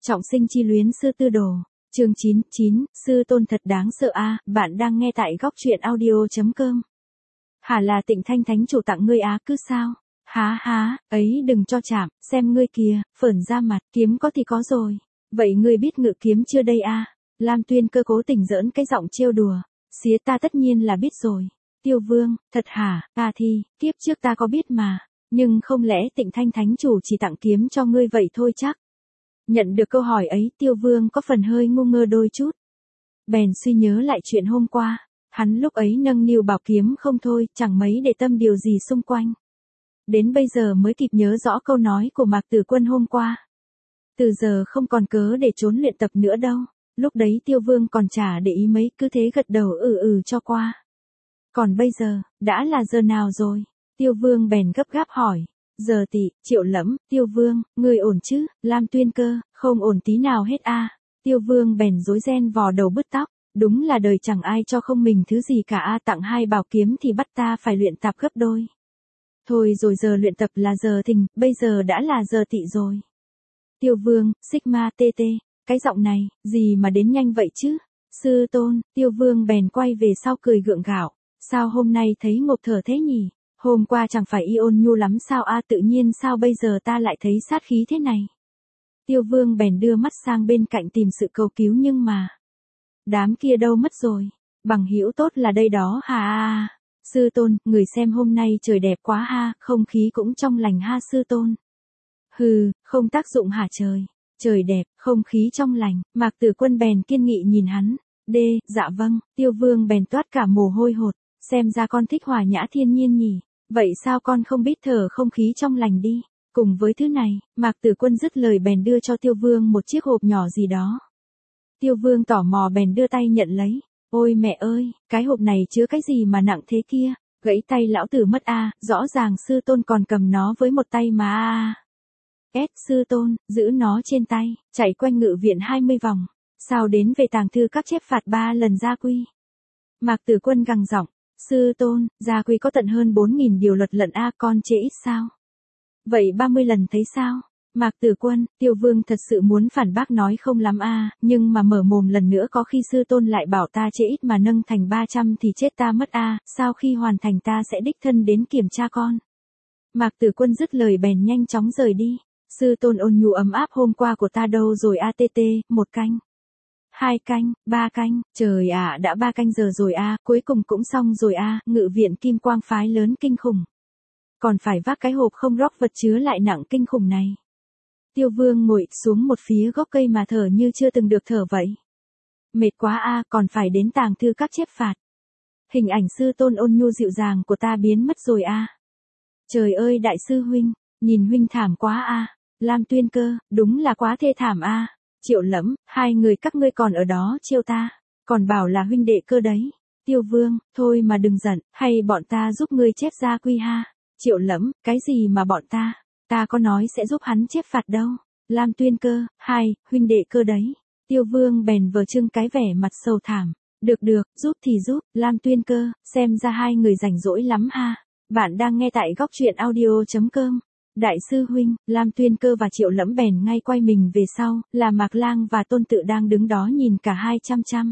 Trọng sinh chi luyến sư tư đồ. Chương 9, sư tôn thật đáng sợ a, bạn đang nghe tại góc truyện audio.com. Hả là Tịnh Thanh thánh chủ tặng ngươi á cứ sao? Há, ấy đừng cho chạm, xem ngươi kìa, phởn ra mặt, kiếm có thì có rồi. Vậy ngươi biết ngự kiếm chưa đây a? Lam Tuyên Cơ cố tình giỡn cái giọng trêu đùa. Xía ta tất nhiên là biết rồi. Tiêu Vương, thật hả? Ta thì, kiếp trước ta có biết mà. Nhưng không lẽ Tịnh Thanh thánh chủ chỉ tặng kiếm cho ngươi vậy thôi chắc? Nhận được câu hỏi ấy, Tiêu Vương có phần hơi ngu ngơ đôi chút. Bèn suy nhớ lại chuyện hôm qua, hắn lúc ấy nâng niu bảo kiếm không thôi, chẳng mấy để tâm điều gì xung quanh. Đến bây giờ mới kịp nhớ rõ câu nói của Mạc Tử Quân hôm qua. Từ giờ không còn cớ để trốn luyện tập nữa đâu. Lúc đấy Tiêu Vương còn chả để ý mấy, cứ thế gật đầu cho qua. Còn bây giờ, đã là giờ nào rồi? Tiêu Vương bèn gấp gáp hỏi. Giờ Tỵ, Triệu Lẫm, Tiêu Vương, người ổn chứ? Lam Tuyên Cơ, không ổn tí nào hết a. Tiêu Vương bèn rối ren vò đầu bứt tóc, đúng là đời chẳng ai cho không mình thứ gì cả a, tặng hai bảo kiếm thì bắt ta phải luyện tập gấp đôi. Thôi rồi, giờ luyện tập là giờ Thìn, bây giờ đã là giờ Tỵ rồi. Tiêu Vương, Sigma TT, cái giọng này, gì mà đến nhanh vậy chứ? Sư tôn, Tiêu Vương bèn quay về sau cười gượng gạo, sao hôm nay thấy ngộp thở thế nhỉ? Hôm qua chẳng phải y ôn nhu lắm sao a, tự nhiên sao bây giờ ta lại thấy sát khí thế này? Tiêu Vương bèn đưa mắt sang bên cạnh tìm sự cầu cứu nhưng mà đám kia đâu mất rồi? Bằng hữu tốt là đây đó hà. Sư tôn, người xem hôm nay trời đẹp quá ha, không khí cũng trong lành ha sư tôn. Hừ, không tác dụng hả trời? Trời đẹp, không khí trong lành, Mạc Tử Quân bèn kiên nghị nhìn hắn. Dạ vâng, Tiêu Vương bèn toát cả mồ hôi hột, xem ra con thích hòa nhã thiên nhiên nhỉ. Vậy sao con không biết thở không khí trong lành đi? Cùng với thứ này, Mạc Tử Quân dứt lời bèn đưa cho Tiêu Vương một chiếc hộp nhỏ gì đó. Tiêu Vương tò mò bèn đưa tay nhận lấy. Ôi mẹ ơi, cái hộp này chứa cái gì mà nặng thế kia? Gãy tay lão tử mất a, rõ ràng sư tôn còn cầm nó với một tay mà sư tôn, giữ nó trên tay, chạy quanh ngự viện 20 vòng. Sao đến về tàng thư các chép phạt 3 lần gia quy? Mạc Tử Quân gằn giọng. Sư tôn, gia quy có tận hơn 4.000 điều luật lận a, con chê ít sao? Vậy 30 lần thấy sao? Mạc Tử Quân, Tiêu Vương thật sự muốn phản bác nói không lắm a, nhưng mà mở mồm lần nữa có khi sư tôn lại bảo ta chê ít mà nâng thành 300 thì chết ta mất a, sau khi hoàn thành ta sẽ đích thân đến kiểm tra con. Mạc Tử Quân dứt lời bèn nhanh chóng rời đi. Sư tôn ôn nhu ấm áp hôm qua của ta đâu rồi a, 1 canh. 2 canh, 3 canh, trời ạ, đã 3 canh giờ rồi a, cuối cùng cũng xong rồi a, ngự viện Kim Quang phái lớn kinh khủng. Còn phải vác cái hộp không róc vật chứa lại nặng kinh khủng này. Tiêu Vương ngồi xuống một phía gốc cây mà thở như chưa từng được thở vậy. Mệt quá a, còn phải đến tàng thư các chép phạt. Hình ảnh sư tôn ôn nhu dịu dàng của ta biến mất rồi a. Trời ơi đại sư huynh, nhìn huynh thảm quá a. Lam Tuyên Cơ, đúng là quá thê thảm a. Triệu Lẫm, hai người các ngươi còn ở đó trêu ta, còn bảo là huynh đệ cơ đấy. Tiêu Vương, thôi mà đừng giận, hay bọn ta giúp ngươi chép gia quy ha. Triệu Lẫm, cái gì mà bọn ta có nói sẽ giúp hắn chép phạt đâu. Lam Tuyên Cơ, huynh đệ cơ đấy. Tiêu Vương bèn vờ trưng cái vẻ mặt sầu thảm. Được, giúp thì giúp, Lam Tuyên Cơ, xem ra hai người rảnh rỗi lắm ha. Bạn đang nghe tại góc truyện audio.com. Đại sư huynh, Lam Tuyên Cơ và Triệu Lẫm bèn ngay quay mình về sau, là Mạc Lang và Tôn Tự đang đứng đó nhìn cả hai chăm chăm.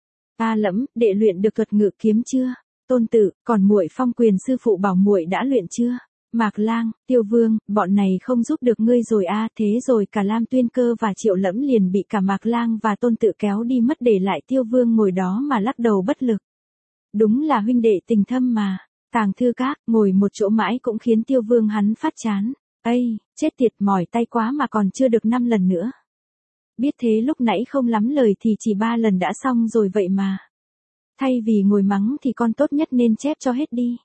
Ta Lẫm, đệ luyện được thuật ngự kiếm chưa? Tôn Tự, còn muội Phong Quyền sư phụ bảo muội đã luyện chưa? Mạc Lang, Tiêu Vương, bọn này không giúp được ngươi rồi a, thế rồi cả Lam Tuyên Cơ và Triệu Lẫm liền bị cả Mạc Lang và Tôn Tự kéo đi mất để lại Tiêu Vương ngồi đó mà lắc đầu bất lực. Đúng là huynh đệ tình thâm mà. Tàng thư các, ngồi một chỗ mãi cũng khiến Tiêu Vương hắn phát chán. Chết tiệt, mỏi tay quá mà còn chưa được 5 lần nữa. Biết thế lúc nãy không lắm lời thì chỉ 3 lần đã xong rồi vậy mà. Thay vì ngồi mắng thì con tốt nhất nên chép cho hết đi.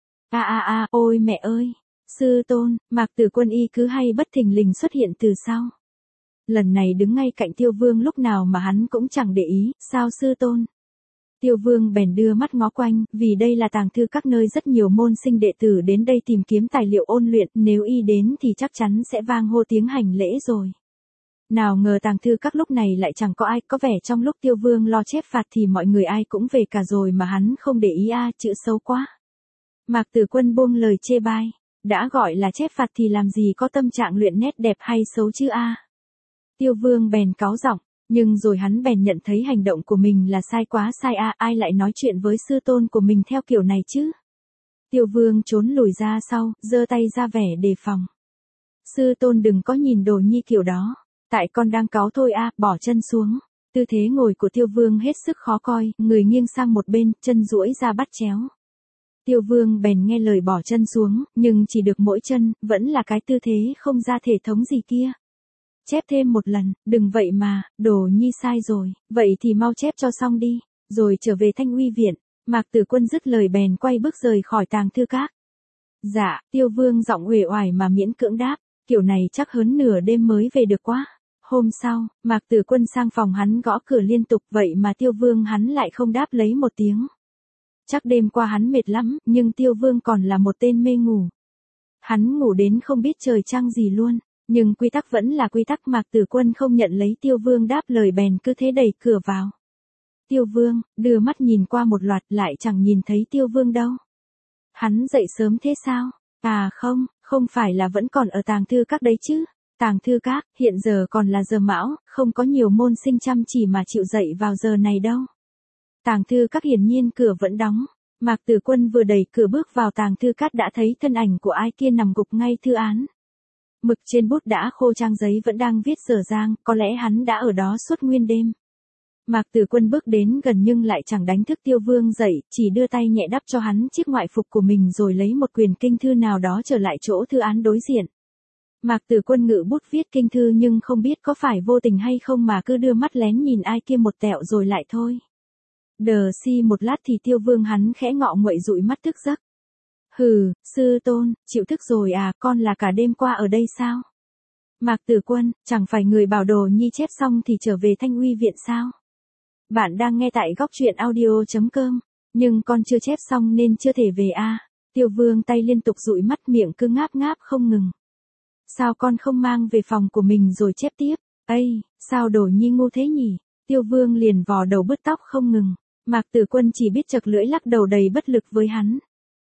Ôi mẹ ơi. Sư tôn, Mạc Tử Quân y cứ hay bất thình lình xuất hiện từ sau. Lần này đứng ngay cạnh Tiêu Vương lúc nào mà hắn cũng chẳng để ý, sao sư tôn? Tiêu Vương bèn đưa mắt ngó quanh, vì đây là tàng thư các nơi rất nhiều môn sinh đệ tử đến đây tìm kiếm tài liệu ôn luyện, nếu y đến thì chắc chắn sẽ vang hô tiếng hành lễ rồi. Nào ngờ tàng thư các lúc này lại chẳng có ai, có vẻ trong lúc Tiêu Vương lo chép phạt thì mọi người ai cũng về cả rồi mà hắn không để ý chữ xấu quá. Mạc Tử Quân buông lời chê bai, đã gọi là chép phạt thì làm gì có tâm trạng luyện nét đẹp hay xấu chứ Tiêu Vương bèn cáu giọng, nhưng rồi hắn bèn nhận thấy hành động của mình là sai quá sai ai lại nói chuyện với sư tôn của mình theo kiểu này chứ. Tiêu Vương trốn lùi ra sau, giơ tay ra vẻ đề phòng. Sư tôn đừng có nhìn Đồ Nhi kiểu đó, tại con đang cáu thôi bỏ chân xuống. Tư thế ngồi của Tiêu Vương hết sức khó coi, người nghiêng sang một bên, chân duỗi ra bắt chéo. Tiêu Vương bèn nghe lời bỏ chân xuống, nhưng chỉ được mỗi chân, vẫn là cái tư thế không ra thể thống gì kia. Chép thêm một lần, đừng vậy mà, Đồ Nhi sai rồi, vậy thì mau chép cho xong đi, rồi trở về Thanh Uy viện. Mạc Tử Quân dứt lời bèn quay bước rời khỏi tàng thư các. Dạ, Tiêu Vương giọng uể oải mà miễn cưỡng đáp, kiểu này chắc hơn nửa đêm mới về được quá. Hôm sau, Mạc Tử Quân sang phòng hắn gõ cửa liên tục, vậy mà Tiêu Vương hắn lại không đáp lấy một tiếng. Chắc đêm qua hắn mệt lắm, nhưng Tiêu Vương còn là một tên mê ngủ. Hắn ngủ đến không biết trời trăng gì luôn, nhưng quy tắc vẫn là quy tắc. Mạc Tử Quân không nhận lấy Tiêu Vương đáp lời bèn cứ thế đẩy cửa vào. Tiêu Vương, đưa mắt nhìn qua một loạt lại chẳng nhìn thấy Tiêu Vương đâu. Hắn dậy sớm thế sao? À không phải là vẫn còn ở tàng thư các đấy chứ. Tàng thư các, hiện giờ còn là giờ mão, không có nhiều môn sinh chăm chỉ mà chịu dậy vào giờ này đâu. Tàng thư các hiển nhiên cửa vẫn đóng. Mạc Tử Quân vừa đẩy cửa bước vào tàng thư các đã thấy thân ảnh của ai kia nằm gục ngay thư án. Mực trên bút đã khô, trang giấy vẫn đang viết dở dang, có lẽ hắn đã ở đó suốt nguyên đêm. Mạc Tử Quân bước đến gần nhưng lại chẳng đánh thức Tiêu Vương dậy, chỉ đưa tay nhẹ đắp cho hắn chiếc ngoại phục của mình rồi lấy một quyển kinh thư nào đó trở lại chỗ thư án đối diện. Mạc Tử Quân ngự bút viết kinh thư nhưng không biết có phải vô tình hay không mà cứ đưa mắt lén nhìn ai kia một tẹo rồi lại thôi. Đờ si một lát thì Tiêu Vương hắn khẽ ngọ nguậy dụi mắt thức giấc. Hừ, sư tôn, chịu thức rồi à, con là cả đêm qua ở đây sao? Mạc Tử Quân, chẳng phải người bảo Đồ Nhi chép xong thì trở về Thanh Uy viện sao? Bạn đang nghe tại góc truyện audio.com, nhưng con chưa chép xong nên chưa thể về Tiêu Vương tay liên tục dụi mắt, miệng cứ ngáp ngáp không ngừng. Sao con không mang về phòng của mình rồi chép tiếp? Sao Đồ Nhi ngu thế nhỉ? Tiêu Vương liền vò đầu bứt tóc không ngừng. Mạc Tử Quân chỉ biết chật lưỡi lắc đầu đầy bất lực với hắn.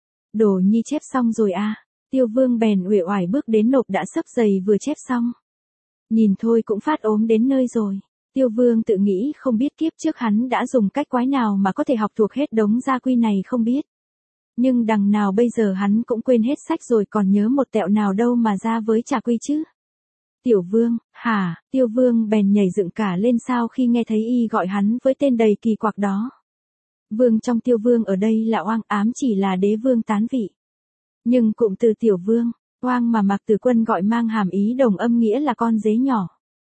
Đồ Nhi chép xong rồi Tiêu Vương bèn uể oải bước đến nộp đã xấp giày vừa chép xong. Nhìn thôi cũng phát ốm đến nơi rồi. Tiêu Vương tự nghĩ không biết kiếp trước hắn đã dùng cách quái nào mà có thể học thuộc hết đống gia quy này không biết. Nhưng đằng nào bây giờ hắn cũng quên hết sách rồi, còn nhớ một tẹo nào đâu mà ra với trà quy chứ. Tiểu Vương, hả? Tiêu Vương bèn nhảy dựng cả lên sao khi nghe thấy y gọi hắn với tên đầy kỳ quặc đó. Vương trong Tiêu Vương ở đây là oang, ám chỉ là đế vương tán vị. Nhưng cụm từ Tiểu Vương, oang mà Mạc Tử Quân gọi mang hàm ý đồng âm nghĩa là con dế nhỏ.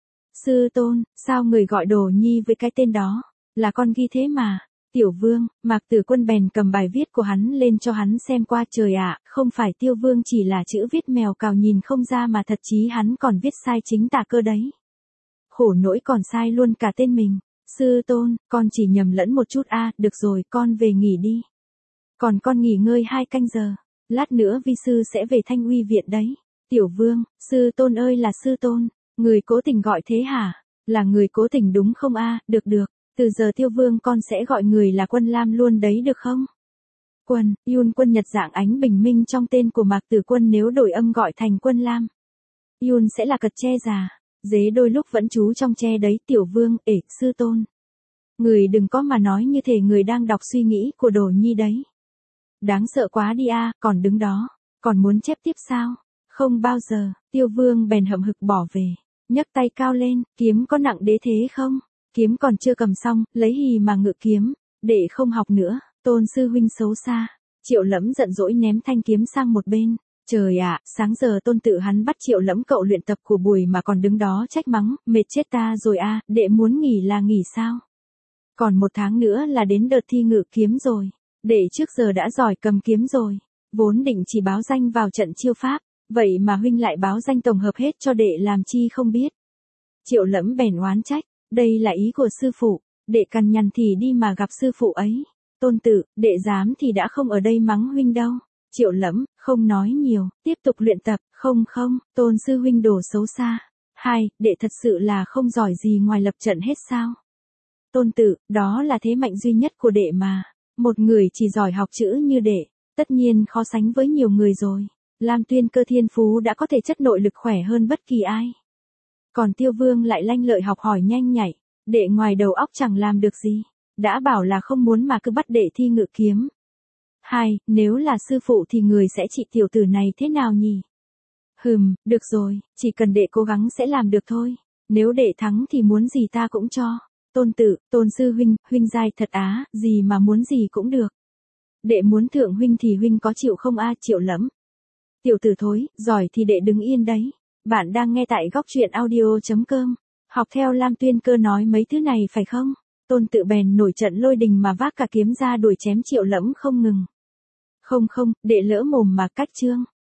Sư tôn, sao người gọi Đồ Nhi với cái tên đó? Là con ghi thế mà. Tiểu Vương, Mạc Tử Quân bèn cầm bài viết của hắn lên cho hắn xem qua. Trời ạ, không phải Tiêu Vương chỉ là chữ viết mèo cào nhìn không ra mà thật chí hắn còn viết sai chính tả cơ đấy. Khổ nỗi còn sai luôn cả tên mình. Sư tôn, con chỉ nhầm lẫn một chút được rồi, con về nghỉ đi. Còn con nghỉ ngơi 2 canh giờ. Lát nữa vi sư sẽ về Thanh Uy viện đấy. Tiểu Vương, sư tôn ơi là sư tôn. Người cố tình gọi thế hả? Là người cố tình đúng không được. Từ giờ Tiêu Vương con sẽ gọi người là Quân Lam luôn đấy được không? Quân, Yun Quân Nhật dạng ánh bình minh trong tên của Mạc Tử Quân nếu đổi âm gọi thành Quân Lam. Yun sẽ là cật tre già. Dế đôi lúc vẫn trú trong tre đấy. Tiểu Vương, sư tôn. Người đừng có mà nói như thể người đang đọc suy nghĩ của Đồ Nhi đấy. Đáng sợ quá đi còn đứng đó. Còn muốn chép tiếp sao? Không bao giờ. Tiêu Vương bèn hậm hực bỏ về. Nhấc tay cao lên, kiếm có nặng đế thế không? Kiếm còn chưa cầm xong, lấy hì mà ngự kiếm, để không học nữa, Tôn sư huynh xấu xa. Triệu Lẫm giận dỗi ném thanh kiếm sang một bên. Trời ạ, sáng giờ Tôn tự hắn bắt Triệu Lẫm cậu luyện tập của buổi mà còn đứng đó trách mắng, mệt chết ta rồi đệ muốn nghỉ là nghỉ sao? Còn 1 tháng nữa là đến đợt thi ngự kiếm rồi, đệ trước giờ đã giỏi cầm kiếm rồi, vốn định chỉ báo danh vào trận chiêu pháp, vậy mà huynh lại báo danh tổng hợp hết cho đệ làm chi không biết. Triệu Lẫm bèn oán trách, đây là ý của sư phụ, đệ cằn nhằn thì đi mà gặp sư phụ ấy. Tôn tự, đệ dám thì đã không ở đây mắng huynh đâu. Triệu Lẫm, không nói nhiều, tiếp tục luyện tập. Không, Tôn sư huynh đồ xấu xa. 2, đệ thật sự là không giỏi gì ngoài lập trận hết sao? Tôn tự, đó là thế mạnh duy nhất của đệ mà. Một người chỉ giỏi học chữ như đệ, tất nhiên khó sánh với nhiều người rồi. Lam Tuyên Cơ thiên phú đã có thể chất nội lực khỏe hơn bất kỳ ai. Còn Tiêu Vương lại lanh lợi học hỏi nhanh nhạy, đệ ngoài đầu óc chẳng làm được gì, đã bảo là không muốn mà cứ bắt đệ thi ngự kiếm. Hai, nếu là sư phụ thì người sẽ trị tiểu tử này thế nào nhỉ? Được rồi, chỉ cần đệ cố gắng sẽ làm được thôi, nếu đệ thắng thì muốn gì ta cũng cho. Tôn tử, Tôn sư huynh, huynh giai thật á, gì mà muốn gì cũng được. Đệ muốn thượng huynh thì huynh có chịu không a? Chịu lắm. Tiểu tử thối, giỏi thì đệ đứng yên đấy. Bạn đang nghe tại góc truyện audio.com. Học theo Lam Tuyên Cơ nói mấy thứ này phải không? Tôn tự bèn nổi trận lôi đình mà vác cả kiếm ra đuổi chém Triệu Lẫm không ngừng. Không, đệ lỡ mồm mà cách chương.